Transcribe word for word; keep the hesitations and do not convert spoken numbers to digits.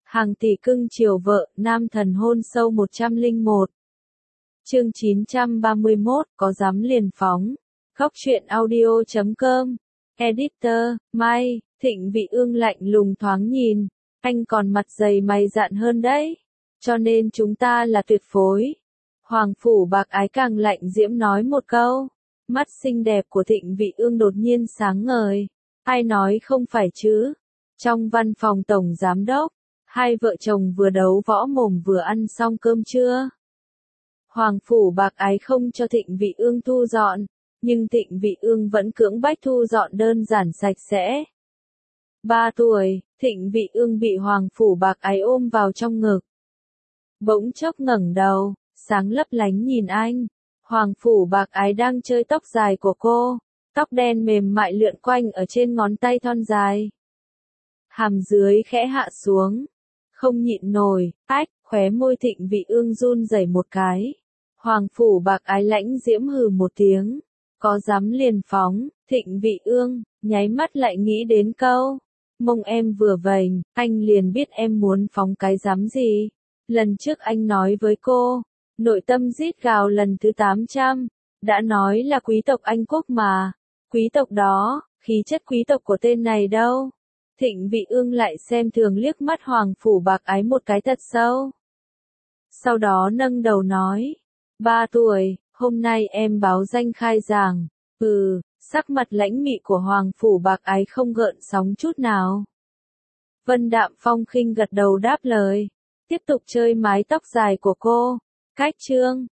Hàng tỷ cưng chiều vợ, nam thần hôn sâu một trăm lẻ một. Chương chín trăm ba mươi mốt, có dám liền phóng. Khóc chuyện audio chấm com. Editor, Mai, Thịnh Vị Ương lạnh lùng thoáng nhìn. Anh còn mặt dày mày dạn hơn đấy. Cho nên chúng ta là tuyệt phối. Hoàng phủ bạc ái càng lạnh diễm nói một câu. Mắt xinh đẹp của Thịnh Vị Ương đột nhiên sáng ngời. Ai nói không phải chứ? Trong văn phòng tổng giám đốc, hai vợ chồng vừa đấu võ mồm vừa ăn xong cơm trưa. Hoàng phủ bạc ái không cho Thịnh Vị Ương thu dọn, nhưng Thịnh Vị Ương vẫn cưỡng bách thu dọn đơn giản sạch sẽ. Ba tuổi, Thịnh Vị Ương bị Hoàng phủ bạc ái ôm vào trong ngực. Bỗng chốc ngẩng đầu, sáng lấp lánh nhìn anh. Hoàng phủ bạc ái đang chơi tóc dài của cô, tóc đen mềm mại lượn quanh ở trên ngón tay thon dài. Hàm dưới khẽ hạ xuống, không nhịn nổi, ách, khóe môi Thịnh Vị Ương run rẩy một cái. Hoàng phủ bạc ái lãnh diễm hừ một tiếng, có dám liền phóng. Thịnh Vị Ương nháy mắt lại nghĩ đến câu, mông em vừa vành, anh liền biết em muốn phóng cái dám gì. Lần trước anh nói với cô, nội tâm rít gào lần thứ tám trăm, đã nói là quý tộc Anh Quốc mà, quý tộc đó, khí chất quý tộc của tên này đâu. Thịnh Vị Ương lại xem thường liếc mắt Hoàng phủ bạc ái một cái thật sâu. Sau đó nâng đầu nói, ba tuổi, hôm nay em báo danh khai giảng. Ừ, sắc mặt lãnh mị của Hoàng phủ bạc ái không gợn sóng chút nào. Vân Đạm Phong khinh gật đầu đáp lời, tiếp tục chơi mái tóc dài của cô. Cách chương